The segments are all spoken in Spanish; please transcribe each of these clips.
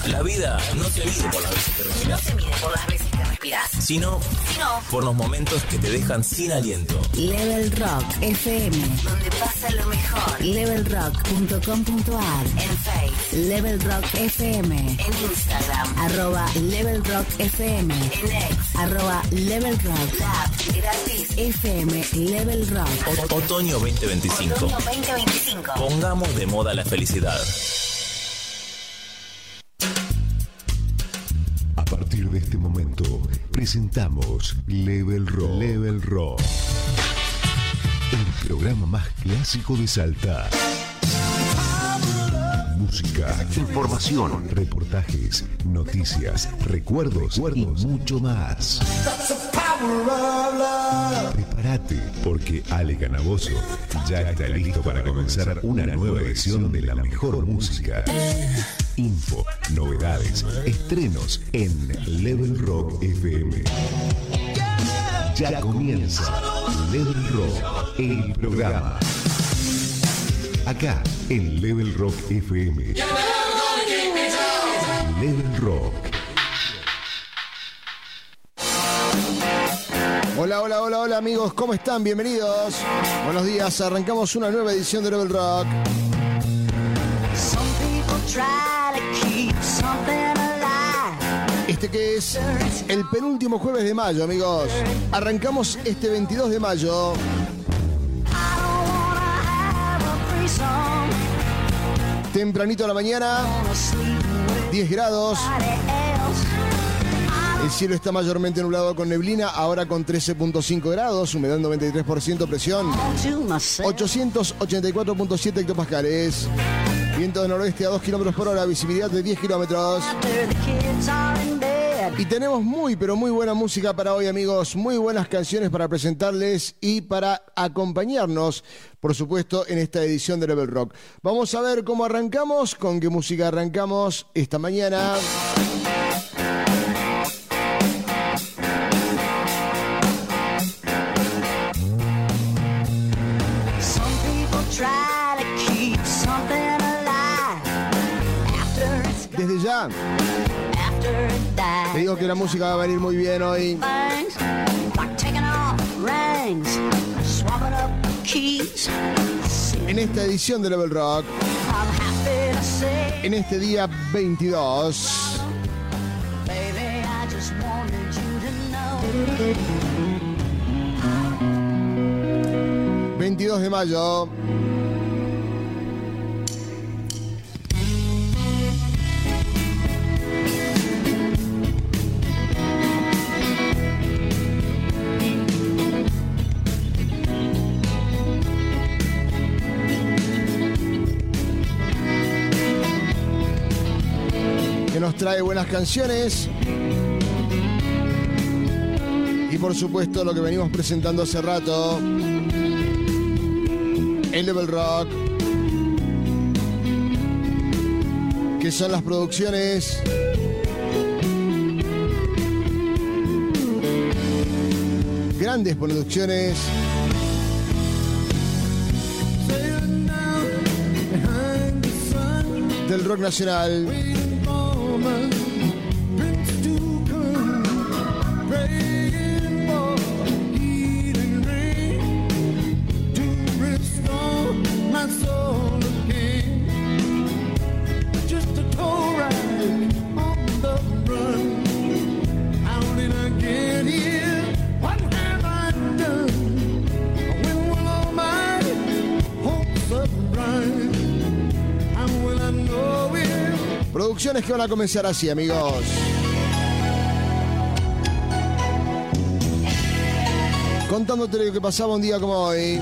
La vida no se mide por las veces que respiras. No se mide por las veces que respiras, Sino por los momentos que te dejan sin aliento. Level Rock FM, donde pasa lo mejor. Levelrock.com.ar. En Facebook, Level Rock FM. En Instagram, @Level Rock FM. En X, @Level Rock Lab. Gratis FM Level Rock. Otoño 2025. Otoño 2025. Pongamos de moda la felicidad. A partir de este momento, presentamos Level Rock. Level Rock. El programa más clásico de Salta. Música, información, reportajes, noticias, recuerdos y mucho más. Prepárate, porque Ale Canaboso ya está listo para comenzar una nueva edición de la mejor música. Info, novedades, estrenos en Level Rock FM. Ya comienza Level Rock, el programa. Acá en Level Rock FM. Level Rock. Hola, hola, hola, hola amigos, ¿cómo están? Bienvenidos. Buenos días, arrancamos una nueva edición de Level Rock. Este que es el penúltimo jueves de mayo, amigos. Arrancamos este 22 de mayo. Tempranito a la mañana, 10 grados. El cielo está mayormente nublado con neblina, ahora con 13.5 grados, humedad 93%, presión 884.7 hectopascales. Viento de noroeste a 2 kilómetros por hora, visibilidad de 10 kilómetros. Y tenemos muy, pero muy buena música para hoy, amigos. Muy buenas canciones para presentarles y para acompañarnos, por supuesto, en esta edición de Level Rock. Vamos a ver cómo arrancamos, con qué música arrancamos esta mañana. Desde ya te digo que la música va a venir muy bien hoy. En esta edición de Level Rock, en este día 22, ...22 de mayo... que nos trae buenas canciones y por supuesto lo que venimos presentando hace rato en Level Rock, que son las producciones grandes producciones del rock nacional. Producciones que van a comenzar así, amigos. Contándote lo que pasaba un día como hoy.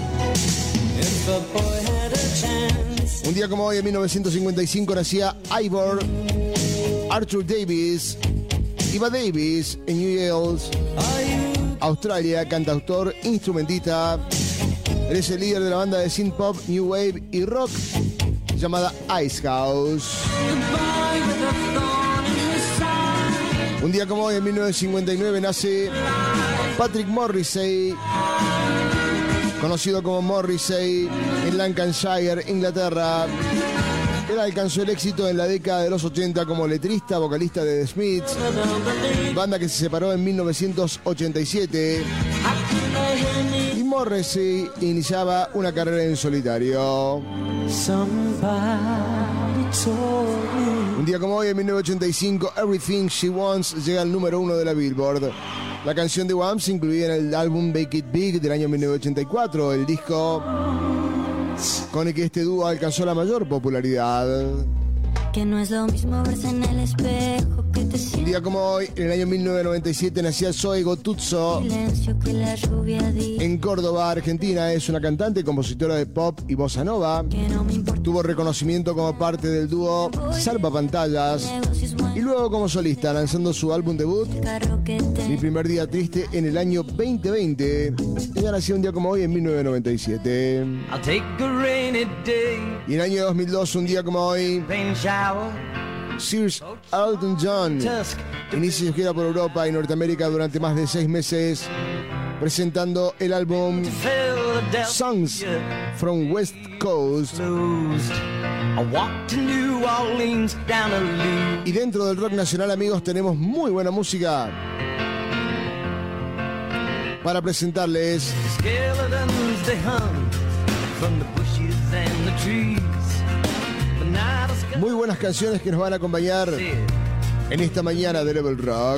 Un día como hoy, en 1955, nacía Ivor Arthur Davis, Iva Davis, en New York, Australia, cantautor, instrumentista. Eres el líder de la banda de synth pop, new wave y rock llamada Ice House. Un día como hoy, en 1959, nace Patrick Morrissey, conocido como Morrissey, en Lancashire, Inglaterra. Él alcanzó el éxito en la década de los 80 como letrista, vocalista de The Smiths, banda que se separó en 1987. Y Morrissey iniciaba una carrera en solitario. Un día como hoy, en 1985, Everything She Wants llega al número 1 de la Billboard. La canción de Wham se incluía en el álbum Make It Big del año 1984, el disco con el que este dúo alcanzó la mayor popularidad. Que no es lo mismo verse en el espejo que te Un día como hoy, en el año 1997, nacía Zoe Gotuzzo silencio que la lluvia dice en Córdoba, Argentina. Es una cantante y compositora de pop y bossa nova. que no me importa Tuvo reconocimiento como parte del dúo Salvapantallas negocios y luego como solista, lanzando su álbum debut carro que Mi te primer día triste en el año 2020. Ella nació un día como hoy en 1997. I'll take a rainy day, Y en el año 2002, un día como hoy, rain shower, Sir Elton John tusk, inicia su gira por Europa y Norteamérica durante más de 6 meses, presentando el álbum Philadelphia Songs from West Coast. closed. I walked to New Orleans down a loop. Y dentro del rock nacional, amigos, tenemos muy buena música para presentarles. Skeletons they hung from the bushes and the trees. But not a skeleton Muy buenas canciones que nos van a acompañar said, en esta mañana de Level Rock.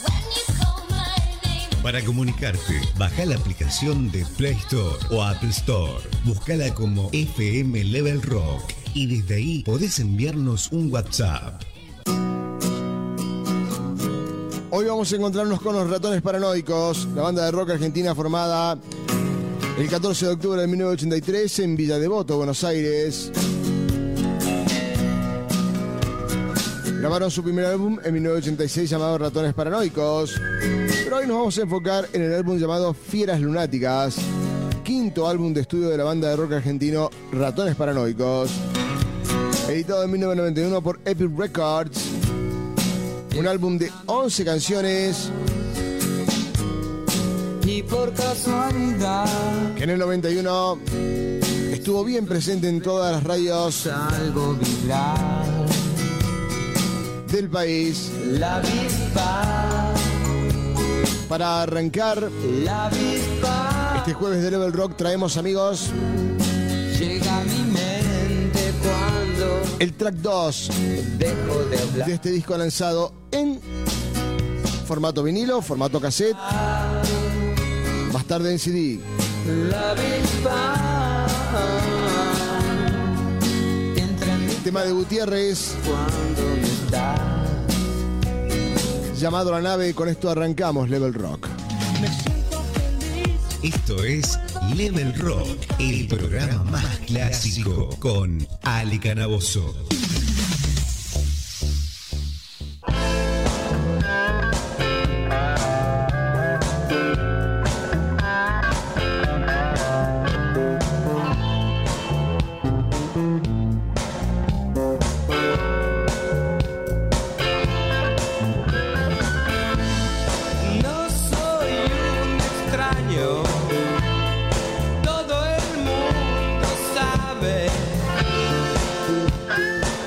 Para comunicarte, baja la aplicación de Play Store o Apple Store. Búscala como FM Level Rock y desde ahí podés enviarnos un WhatsApp. Hoy vamos a encontrarnos con los Ratones Paranoicos, la banda de rock argentina formada el 14 de octubre de 1983 en Villa Devoto, Buenos Aires. Grabaron su primer álbum en 1986 llamado Ratones Paranoicos, pero hoy nos vamos a enfocar en el álbum llamado Fieras Lunáticas, quinto álbum de estudio de la banda de rock argentino Ratones Paranoicos, editado en 1991 por Epic Records. Un álbum de 11 canciones y por casualidad que en el 91 estuvo bien presente en todas las radios algo vibrar. del país. La avispa, Para arrancar la avispa este jueves de Level Rock traemos, amigos, llega a mi mente cuando el track 2 dejo de hablar. de este disco lanzado en formato vinilo, formato cassette, más tarde en CD. La avispa entra en mi Tema de Gutiérrez cuando no estás. llamado La Nave. Con esto arrancamos Level Rock. Esto es Level Rock, el programa más clásico con Ale Canaboso. No soy un extraño, todo el mundo sabe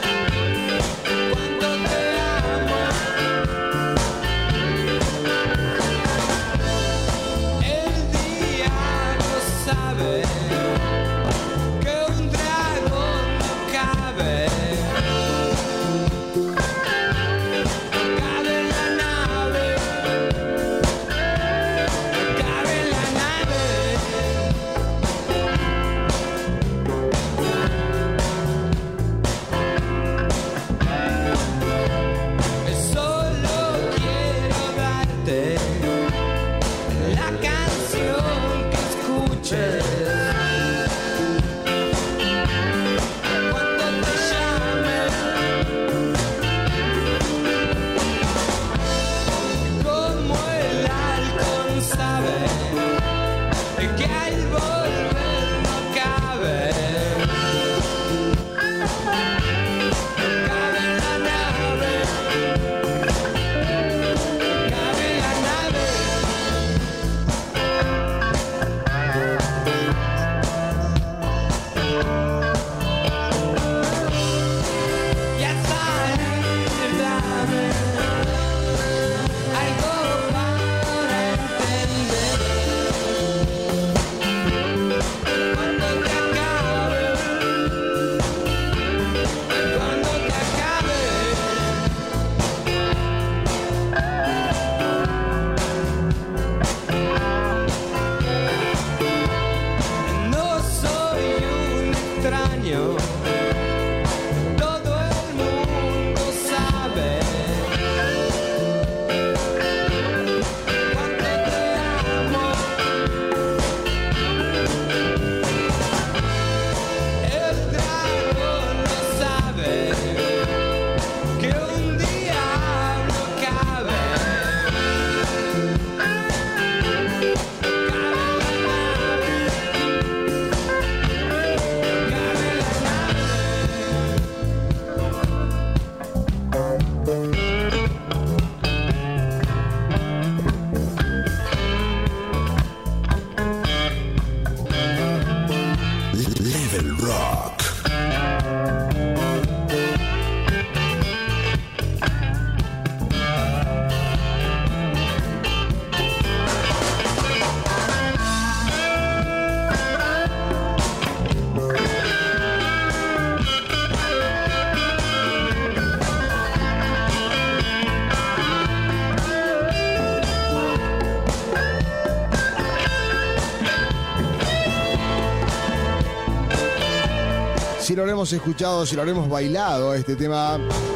Si lo habremos escuchado, si lo habremos bailado, este tema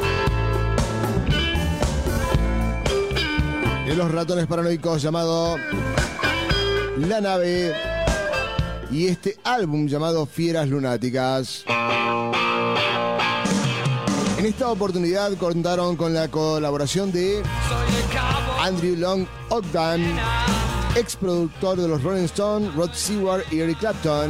de los Ratones Paranoicos llamado La Nave y este álbum llamado Fieras Lunáticas. En esta oportunidad contaron con la colaboración de Andrew Long Oldham, ex productor de los Rolling Stones, Rod Stewart y Eric Clapton.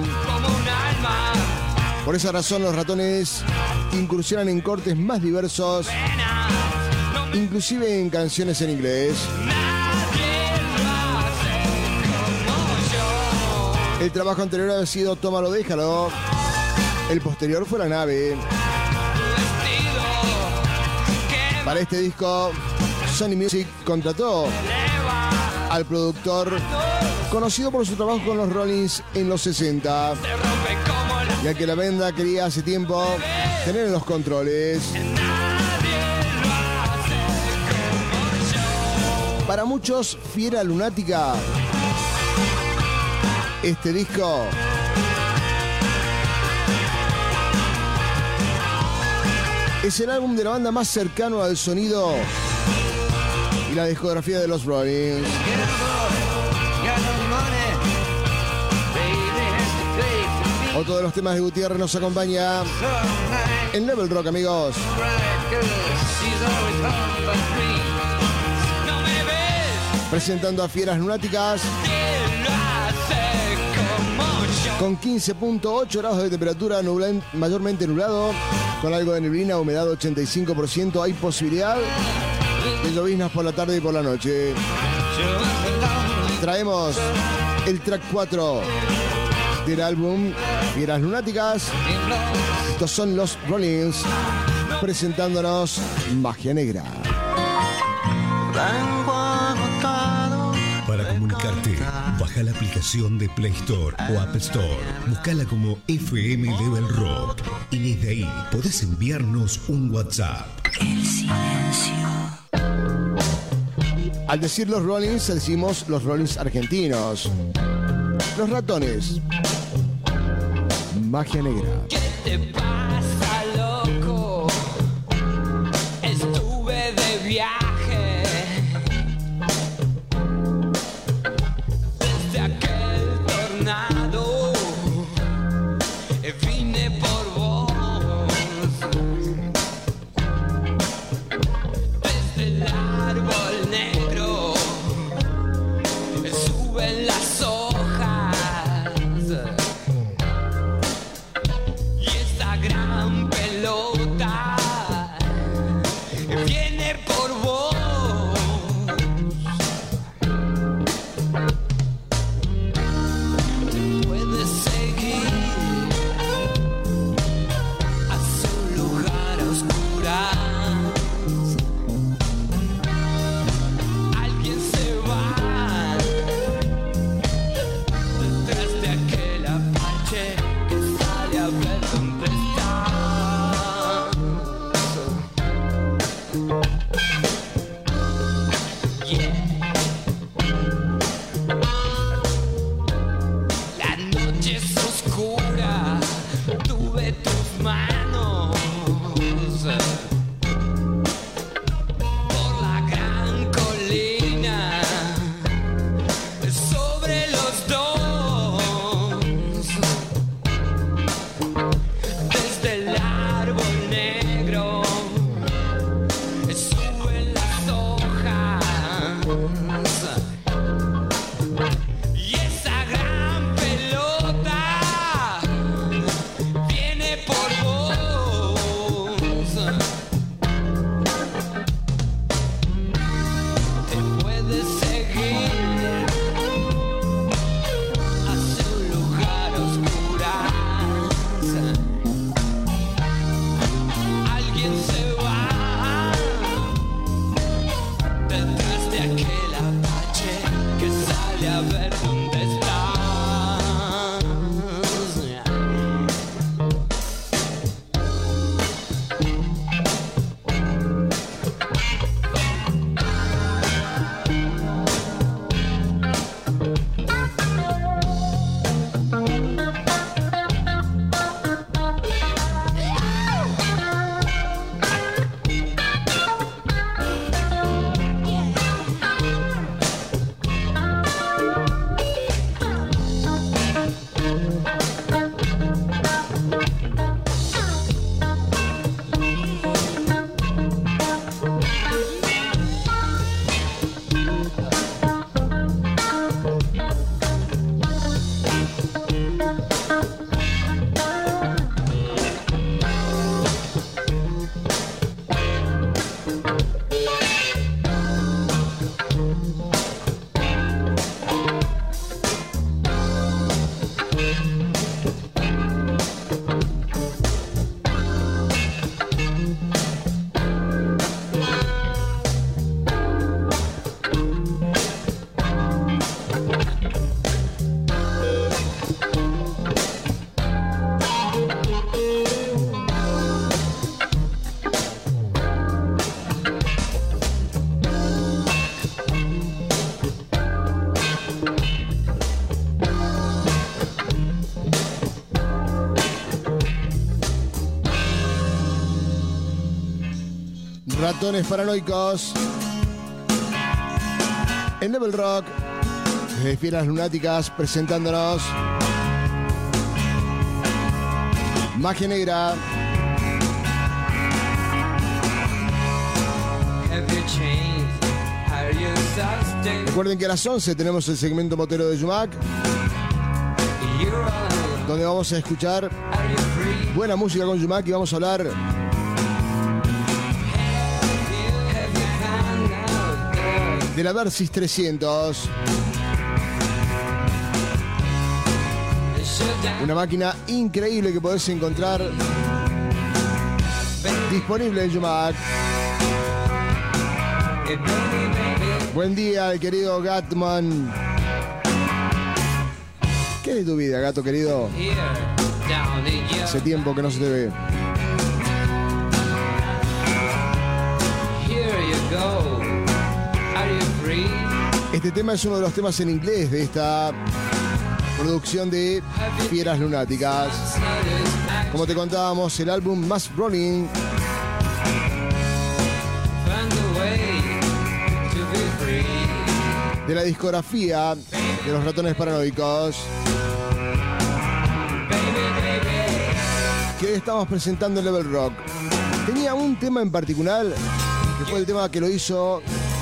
Por esa razón los Ratones incursionan en cortes más diversos, inclusive en canciones en inglés. El trabajo anterior había sido Tómalo, Déjalo. El posterior fue La Nave. Para este disco, Sony Music contrató al productor conocido por su trabajo con los Rollins en los 60, ya que la banda quería hace tiempo tener los controles. Para muchos, Fiera Lunática, este disco es el álbum de la banda más cercano al sonido y la discografía de los Rollins. Otro de los temas de Gutiérrez nos acompaña en Level Rock, amigos. Presentando a Fieras Lunáticas con 15.8 grados de temperatura, mayormente nublado, con algo de neblina, humedad 85%. Hay posibilidad de lloviznas por la tarde y por la noche. Traemos el track 4 del álbum Fieras Lunáticas. Estos son los Rollins presentándonos Magia Negra. Para comunicarte, baja la aplicación de Play Store o App Store. Búscala como FM Level Rock y desde ahí podés enviarnos un WhatsApp. El silencio. Al decir los Rollins, decimos los Rollins argentinos. Los Ratones. Magia Negra. ¿Qué te pasa, loco? Estuve de viaje desde aquel tornado. Vine por vos desde el árbol negro. Suben las hojas. Gran pelota viene por vos. La noche es oscura, tuve tus manos por la gran colina, sobre los dos, desde el árbol negro suben las hojas. Y esa gran pelota viene por vos. Te puedes seguir hacia un lugar oscuras. Alguien se va detrás de aquel apache que sale a ver dónde estás. Ratones Paranoicos en Level Rock, desde Fieras Lunáticas, presentándonos Magia Negra. Recuerden que a las 11 tenemos el segmento motero de Yumac, donde vamos a escuchar buena música con Yumac y vamos a hablar de la Versys 300. Una máquina increíble que podés encontrar disponible en Yumac. Buen día, el querido Gatman. ¿Qué es de tu vida, gato querido? Hace tiempo que no se te ve. Este tema es uno de los temas en inglés de esta producción de Fieras Lunáticas. Como te contábamos, el álbum Mass Rolling de la discografía de los Ratones Paranoicos, que hoy estamos presentando en Level Rock. Tenía un tema en particular, que fue el tema que lo hizo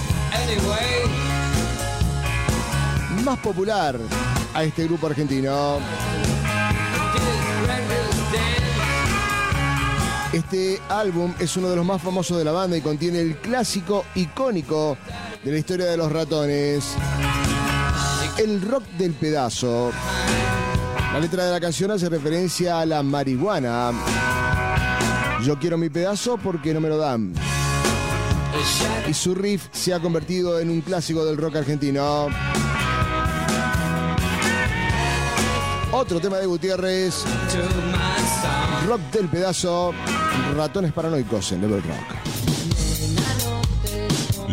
más popular a este grupo argentino. Este álbum es uno de los más famosos de la banda y contiene el clásico icónico de la historia de los Ratones, el rock del pedazo. La letra de la canción hace referencia a la marihuana. Yo quiero mi pedazo porque no me lo dan. Y su riff se ha convertido en un clásico del rock argentino. Otro tema de Gutiérrez, rock del pedazo, Ratones Paranoicos en Level Rock.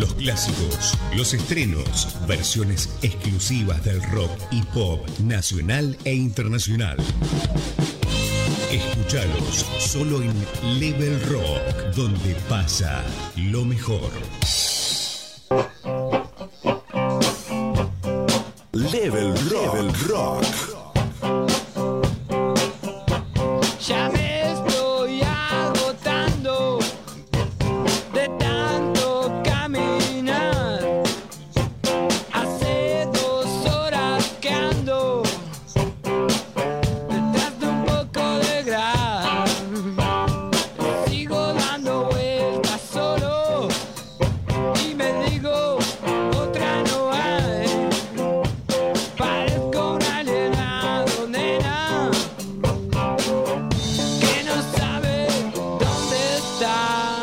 Los clásicos, los estrenos, versiones exclusivas del rock y pop nacional e internacional. Escúchalos solo en Level Rock, donde pasa lo mejor. Level Rock. Ya me estoy agotando de tanto caminar. Hace 2 horas que ando detrás de un poco de gras. Sigo dando vueltas solo y me digo otra no hay. Parezco un alienado, nena, que no sabe dónde está.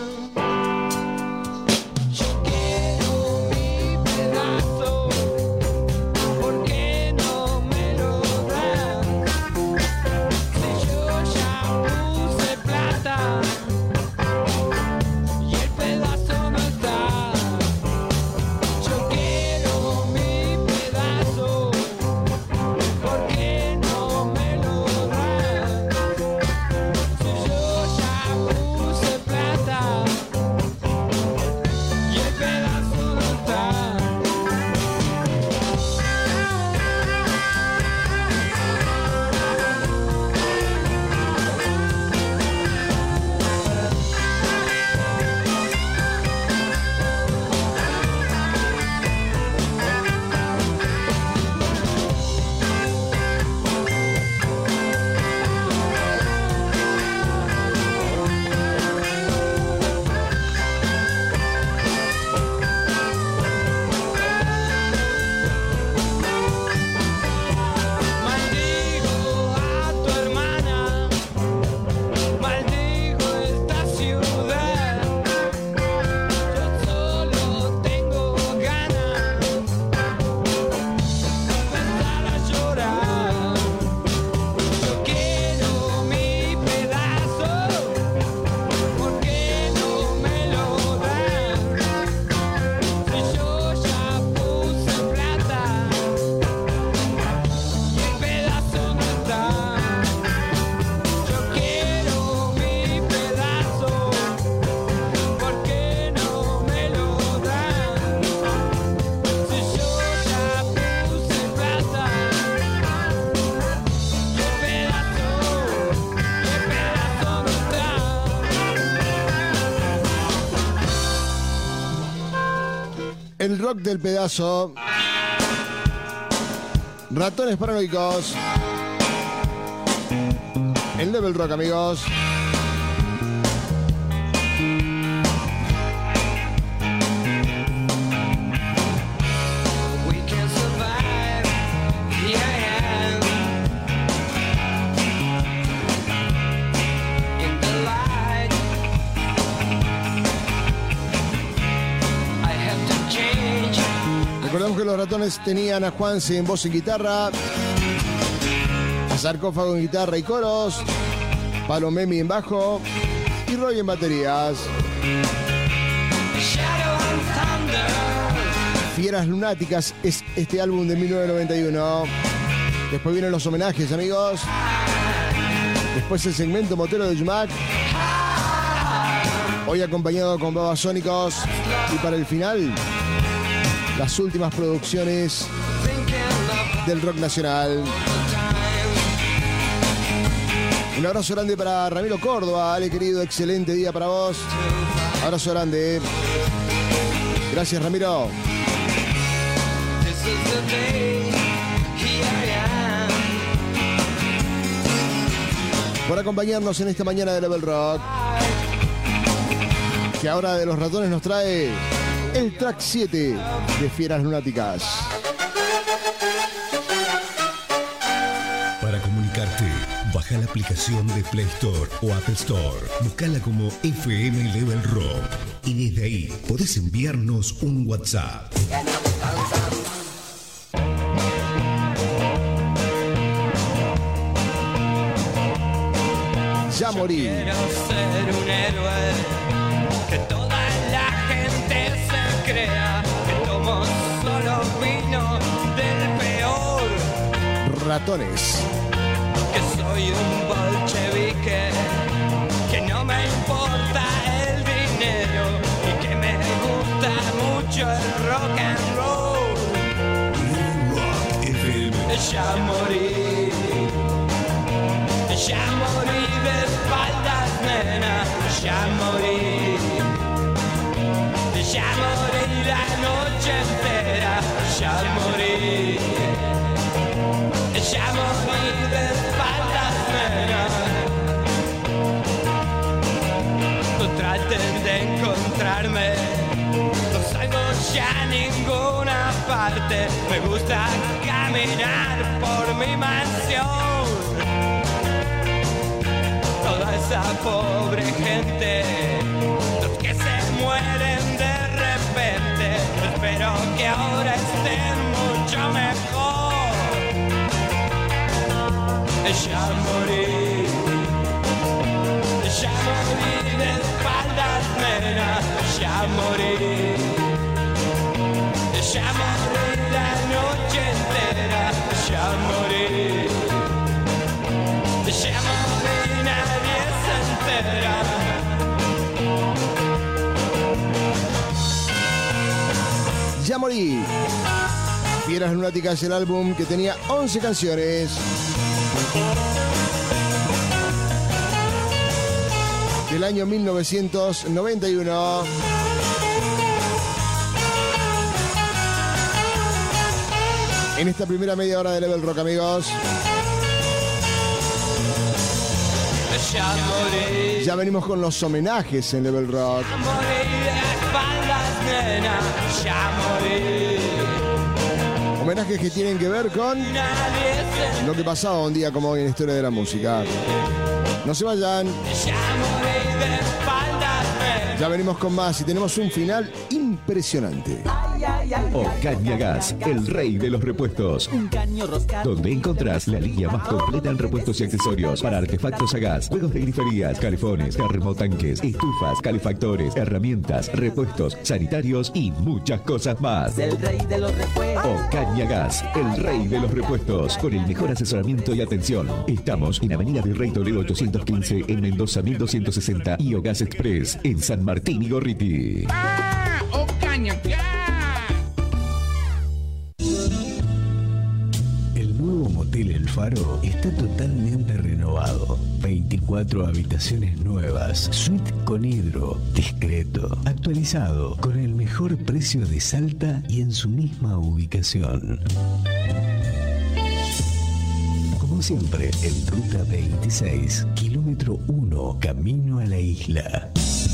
Yo quiero mi pedazo, ¿por qué no me lo dan? Si yo ya puse plata y el pedazo no está. Yo quiero mi pedazo, ¿por qué no me lo dan? Si yo ya puse plata y el pedazo no está. Maldigo a tu hermana, maldigo esta ciudad. Yo solo tengo ganas de empezar a llorar. Yo quiero mi pedazo, ¿por qué no me lo dan? Si yo ya puse plata y el pedazo no está. Yo quiero mi pedazo, ¿por qué no me lo dan? Si yo ya puse plata y el pedazo no está. El rock del pedazo. Ratones Paranoicos. En Level Rock, amigos. We can survive, yeah, in the light. I have to change. Recordemos que los Ratones tenían a Juanse en voz y guitarra, a Sarcófago en guitarra y coros, Palomemi en bajo y Roy en baterías. Shadow and thunder. Fieras Lunáticas es este álbum de 1991. Después vienen los homenajes, amigos. Después el segmento Motero de Yumac. Hoy acompañado con Babasónicos. Y para el final, las últimas producciones del rock nacional. Un abrazo grande para Ramiro Córdoba. Ale, querido, excelente día para vos. Abrazo grande. Gracias, Ramiro. This is the day, here I am. Por acompañarnos en esta mañana de Level Rock, que ahora de los Ratones nos trae el track 7 de Fieras Lunáticas. Para comunicarte, baja la aplicación de Play Store o Apple Store. Buscala como FM Level Rock y desde ahí podés enviarnos un WhatsApp. Ya morí. Quiero ser un héroe, que toda la gente se ratones. Que soy un bolchevique, que no me importa el dinero y que me gusta mucho el rock and roll. Ya morí de espaldas, nena, ya morí la noche entera, ya morí de espaldas, nena. No traten de encontrarme, no salgo ya a ninguna parte, me gusta caminar por mi mansión. Toda esa pobre gente, los que se mueren de repente, espero que ahora estén mucho mejor. Ya morí de espaldas, nena, ya morí la noche entera, ya morí, nadie se entera. Ya morí. Fieras Lunáticas, el álbum que tenía 11 canciones. Del año 1991. En esta primera media hora de Level Rock, amigos. Ya venimos con los homenajes en Level Rock. Homenajes que tienen que ver con lo que pasaba un día como hoy en la historia de la música. No se vayan. Ya venimos con más y tenemos un final impresionante. Ocaña Gas, el rey de los repuestos. Donde encontrás la línea más completa en repuestos y accesorios para artefactos a gas, juegos de griferías, calefones, termotanques, estufas, calefactores, herramientas, repuestos, sanitarios y muchas cosas más. El rey de los repuestos. Ocaña Gas, el rey de los repuestos, con el mejor asesoramiento y atención. Estamos en Avenida Virrey Toledo 815 en Mendoza 1260 y Ogas Express en San Martín y Gorriti. Ocaña Gas. El Faro está totalmente renovado. 24 habitaciones nuevas, suite con hidro, discreto, actualizado, con el mejor precio de Salta y en su misma ubicación. Como siempre, en Ruta 26, kilómetro 1, camino a la isla.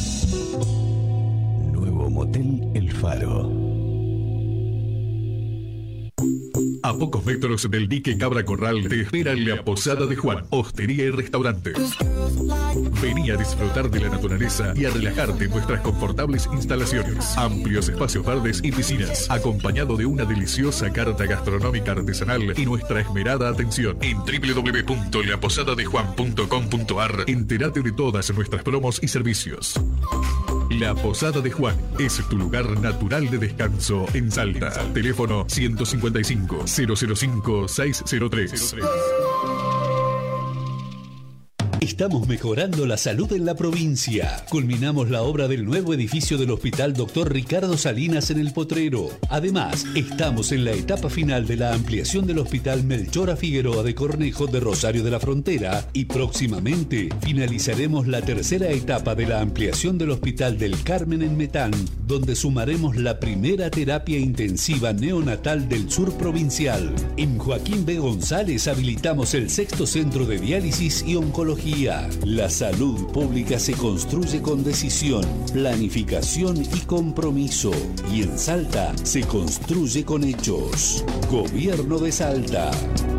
Nuevo Motel El Faro. A pocos metros del dique Cabra Corral te espera la Posada de Juan, hostería y restaurante. Vení a disfrutar de la naturaleza y a relajarte en nuestras confortables instalaciones. Amplios espacios verdes y piscinas, acompañado de una deliciosa carta gastronómica artesanal y nuestra esmerada atención. En www.laposadadejuan.com.ar entérate de todas nuestras promos y servicios. La Posada de Juan es tu lugar natural de descanso en Salta. Teléfono 155 005 603. Estamos mejorando la salud en la provincia. Culminamos la obra del nuevo edificio del Hospital Dr. Ricardo Salinas en El Potrero. Además, estamos en la etapa final de la ampliación del Hospital Melchora Figueroa de Cornejo de Rosario de la Frontera y próximamente finalizaremos la tercera etapa de la ampliación del Hospital del Carmen en Metán, donde sumaremos la primera terapia intensiva neonatal del sur provincial. En Joaquín B. González habilitamos el 6º centro de diálisis y oncología. La salud pública se construye con decisión, planificación y compromiso. Y en Salta se construye con hechos. Gobierno de Salta.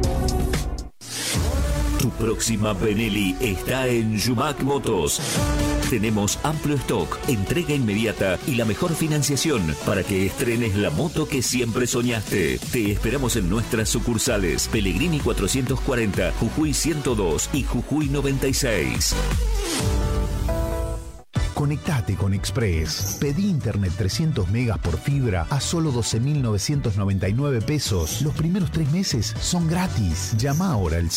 Tu próxima Benelli está en Yumac Motos. Tenemos amplio stock, entrega inmediata y la mejor financiación para que estrenes la moto que siempre soñaste. Te esperamos en nuestras sucursales Pellegrini 440, Jujuy 102 y Jujuy 96. Conectate con Express. Pedí internet 300 megas por fibra a solo 12.999 pesos. Los primeros 3 meses son gratis. Llama ahora al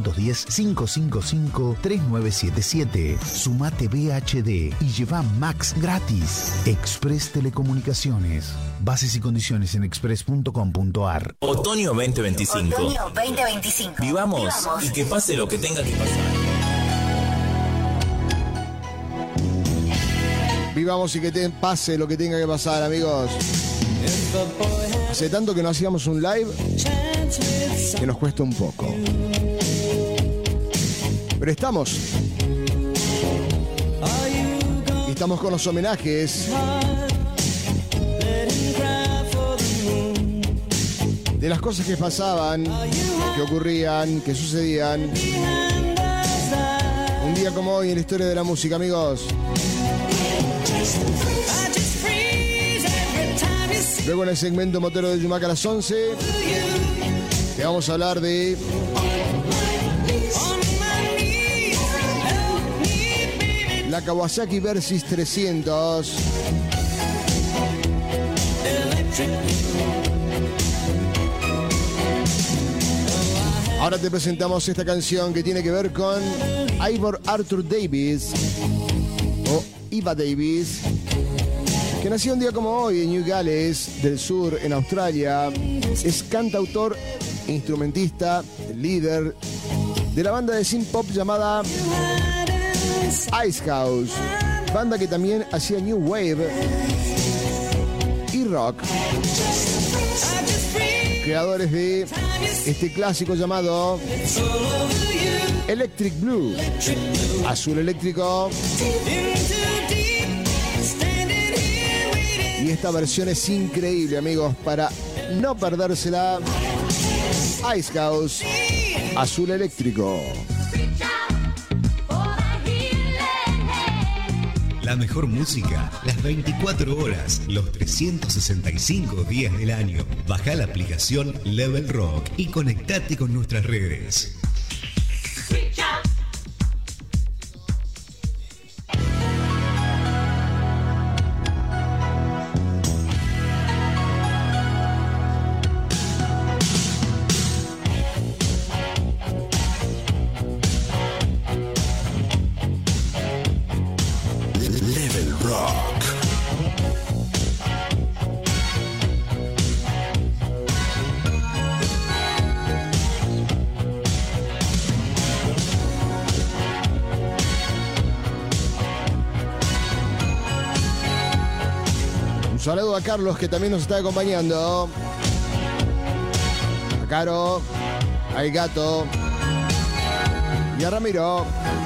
0810-555-3977. Sumate VHD y lleva Max gratis. Express Telecomunicaciones. Bases y condiciones en express.com.ar. Otoño 2025. Otoño 2025. Vivamos y que pase lo que tenga que pasar. Vivamos y que pase lo que tenga que pasar, amigos. Hace tanto que no hacíamos un live que nos cuesta un poco. Pero estamos. Y estamos con los homenajes de las cosas que pasaban, que ocurrían, que sucedían. Un día como hoy en la historia de la música, amigos. Luego en el segmento Motero de Yumac a las 11 te vamos a hablar de la Kawasaki Versys 300. Ahora te presentamos esta canción que tiene que ver con Ivor Arthur Davis o Iva Davis, que nació un día como hoy en New Gales del Sur, en Australia. Es cantautor, instrumentista, líder de la banda de synth pop llamada Icehouse, banda que también hacía New Wave y rock. Creadores de este clásico llamado Electric Blue, azul eléctrico. Y esta versión es increíble, amigos, para no perdérsela. Icehouse, azul eléctrico. La mejor música, las 24 horas, los 365 días del año. Baja la aplicación Level Rock y conectate con nuestras redes. Saludo a Carlos, que también nos está acompañando. A Caro, al Gato y a Ramiro.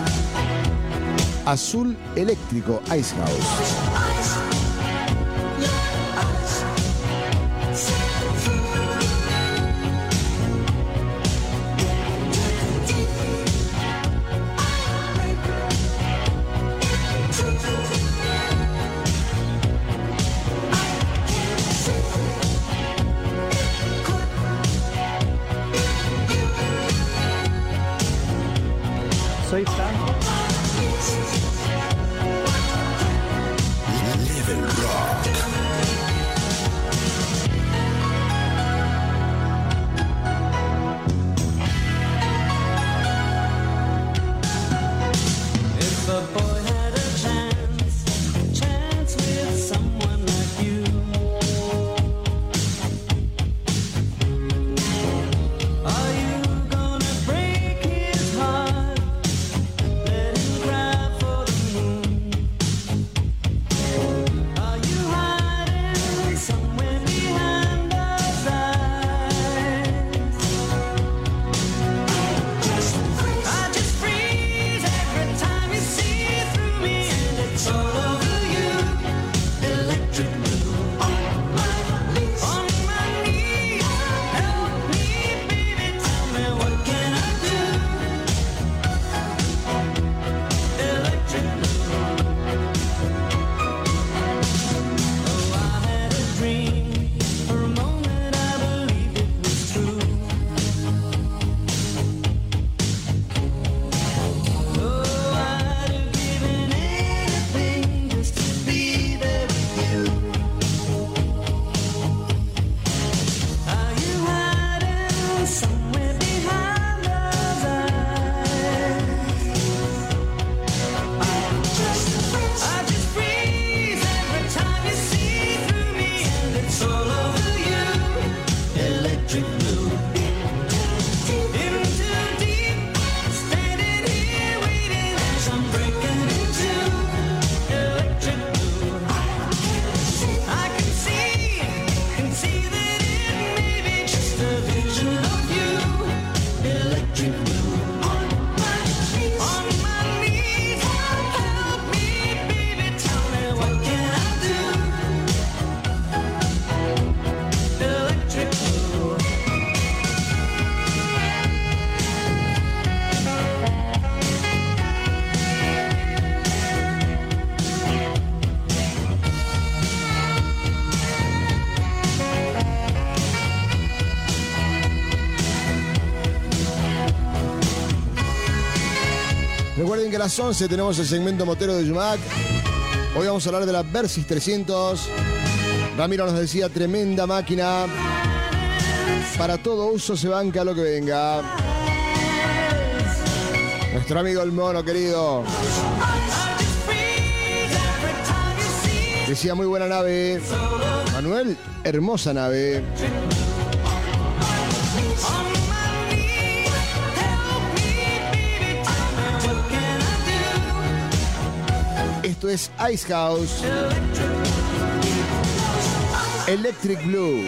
Azul eléctrico, Icehouse. Soy fan. que a las 11 tenemos el segmento motero de Yumac. Hoy vamos a hablar de la Versys 300. Ramiro nos decía, tremenda máquina. Para todo uso se banca lo que venga. Nuestro amigo el mono querido decía, muy buena nave. Manuel, hermosa nave. Esto es Ice House Electric Blue.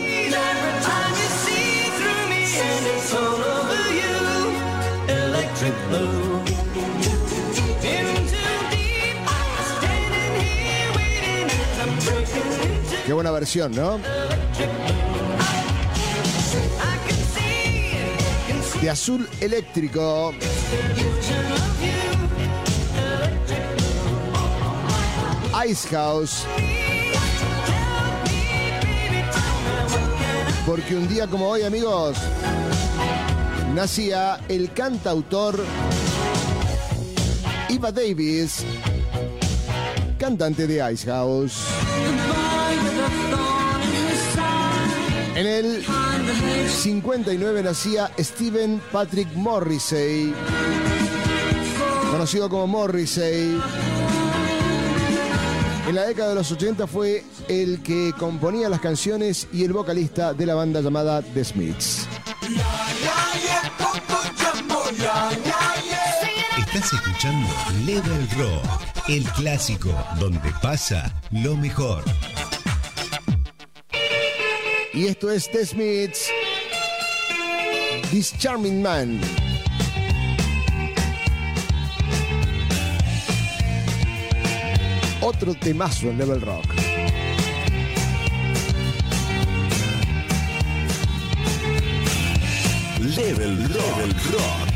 Qué buena versión, ¿no? De azul eléctrico. Ice House. Porque un día como hoy, amigos, nacía el cantautor Eva Davis, cantante de Ice House. En el 59 nacía Stephen Patrick Morrissey, conocido como Morrissey. En la década de los 80 fue el que componía las canciones y el vocalista de la banda llamada The Smiths. Estás escuchando Level Rock, el clásico donde pasa lo mejor. Y esto es The Smiths, This Charming Man. Otro temazo en Level Rock. Level Rock.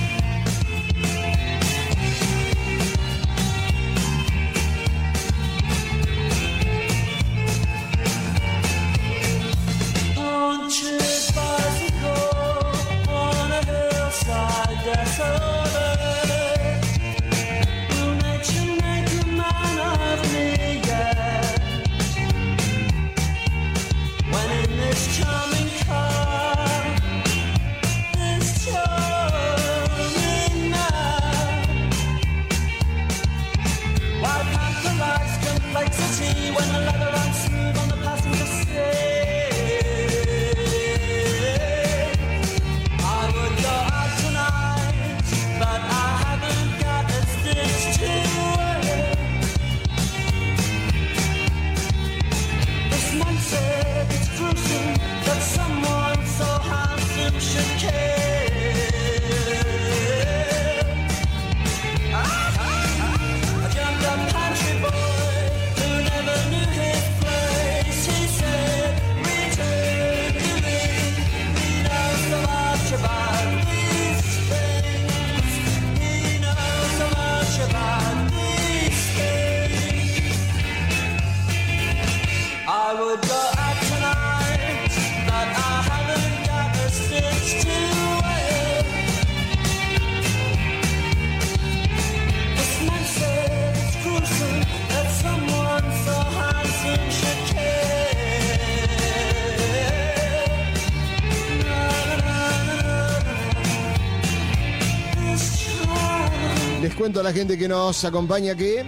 Les cuento a la gente que nos acompaña que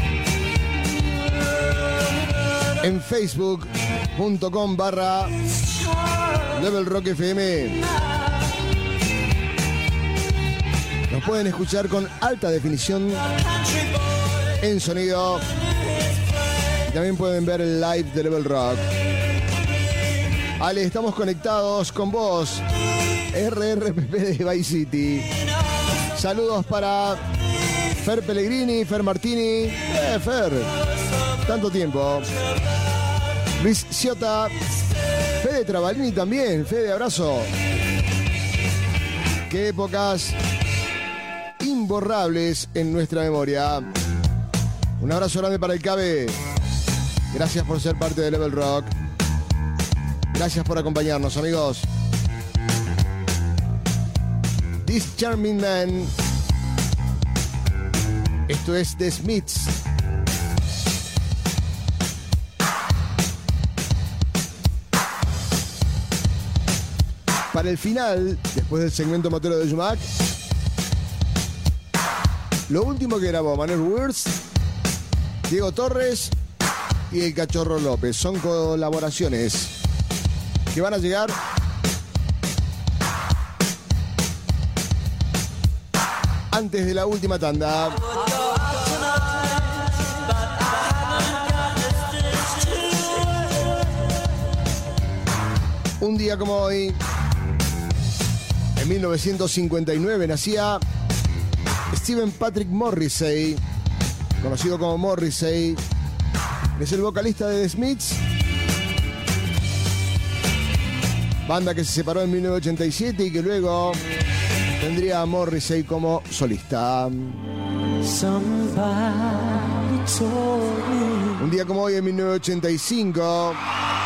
en facebook.com/Level Rock FM nos pueden escuchar con alta definición en sonido. También pueden ver el live de Level Rock. Ale, estamos conectados con vos. RRPP de Vice City. Saludos para Fer Pellegrini, Fer Martini. Fer, tanto tiempo. Luis Ciota. Fede Travalini también. Fede, abrazo. Qué épocas imborrables en nuestra memoria. Un abrazo grande para el Cabe. Gracias por ser parte de Level Rock. Gracias por acompañarnos, amigos. This Charming Man. Esto es The Smiths. Para el final, después del segmento motero de Yumak, lo último que grabó Manuel Wirtz, Diego Torres y el Cachorro López. Son colaboraciones que van a llegar antes de la última tanda. Un día como hoy, en 1959, nacía Stephen Patrick Morrissey, conocido como Morrissey. Es el vocalista de The Smiths, banda que se separó en 1987 y que luego tendría a Morrissey como solista. Un día como hoy, en 1985,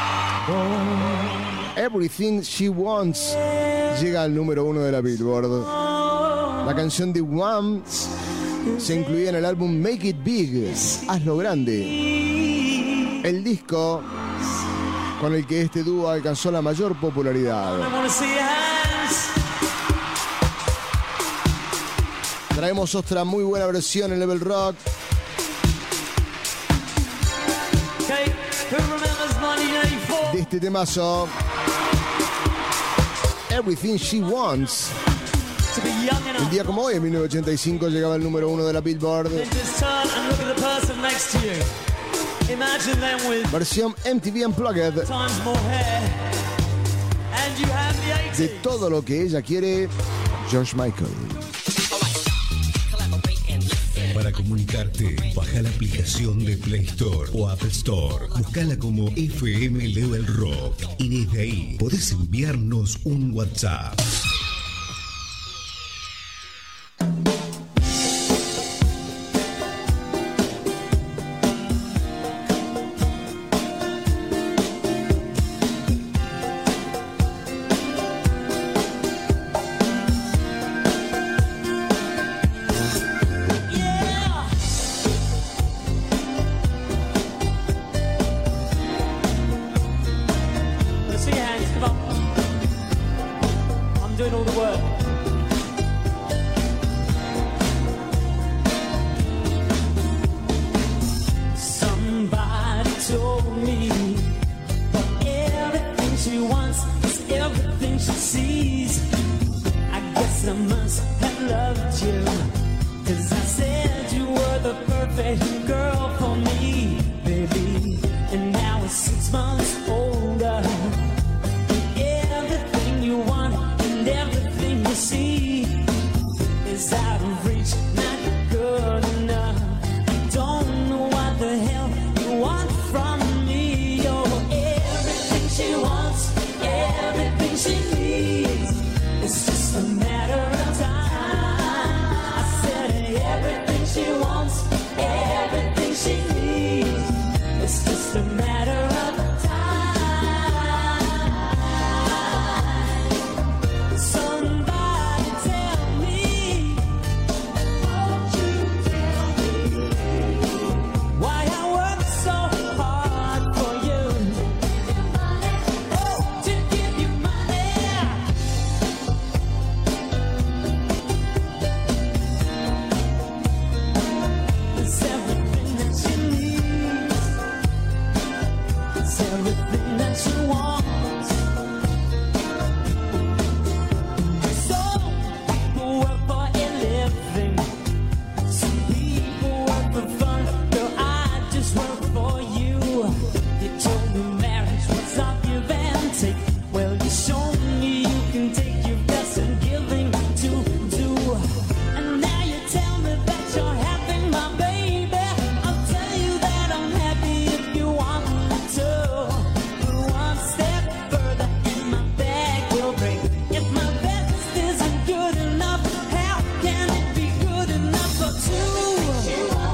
Everything She Wants llega al número 1 de la Billboard. La canción de Wham se incluía en el álbum Make It Big, Hazlo Grande, el disco con el que este dúo alcanzó la mayor popularidad. Traemos otra muy buena versión en Level Rock. De este temazo, Everything She Wants. El día como hoy, en 1985, llegaba al número 1 de la Billboard. Versión MTV Unplugged de Todo lo que ella quiere, George Michael. Para comunicarte, baja la aplicación de Play Store o Apple Store. Buscala como FM Level Rock y desde ahí podés enviarnos un WhatsApp.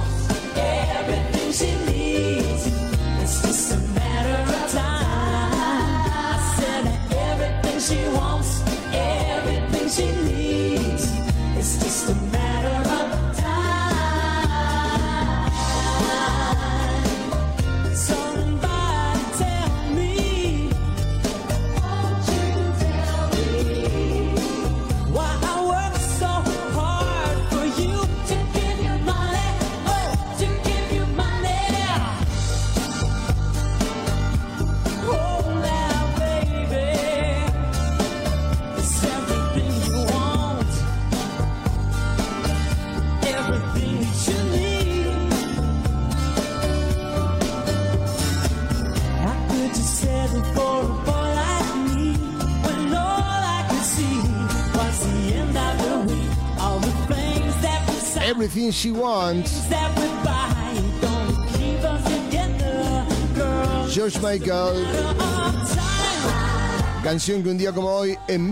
She needs, it's just a matter of time. Everything She Wants. George Michael. Canción que un día como hoy, en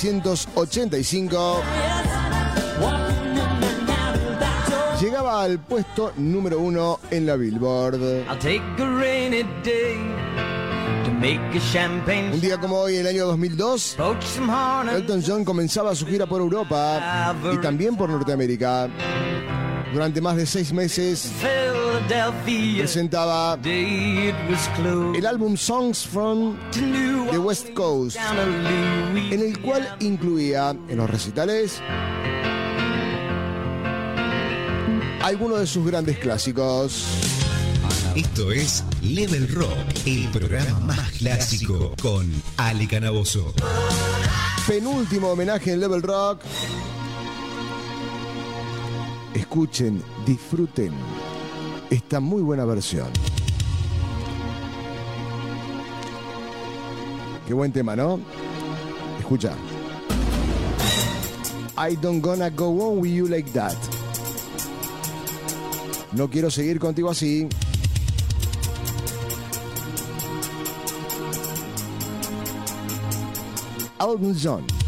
1985, llegaba al puesto número 1 en la Billboard. Un día como hoy, en el año 2002, Elton John comenzaba su gira por Europa y también por Norteamérica. Durante más de 6 meses presentaba el álbum Songs from the West Coast, en el cual incluía en los recitales algunos de sus grandes clásicos. Esto es Level Rock, el programa más clásico con Ale Canaboso. Penúltimo homenaje en Level Rock. Escuchen, disfruten esta muy buena versión. Qué buen tema, ¿no? Escucha. I don't gonna go on with you like that. No quiero seguir contigo así. Elton John.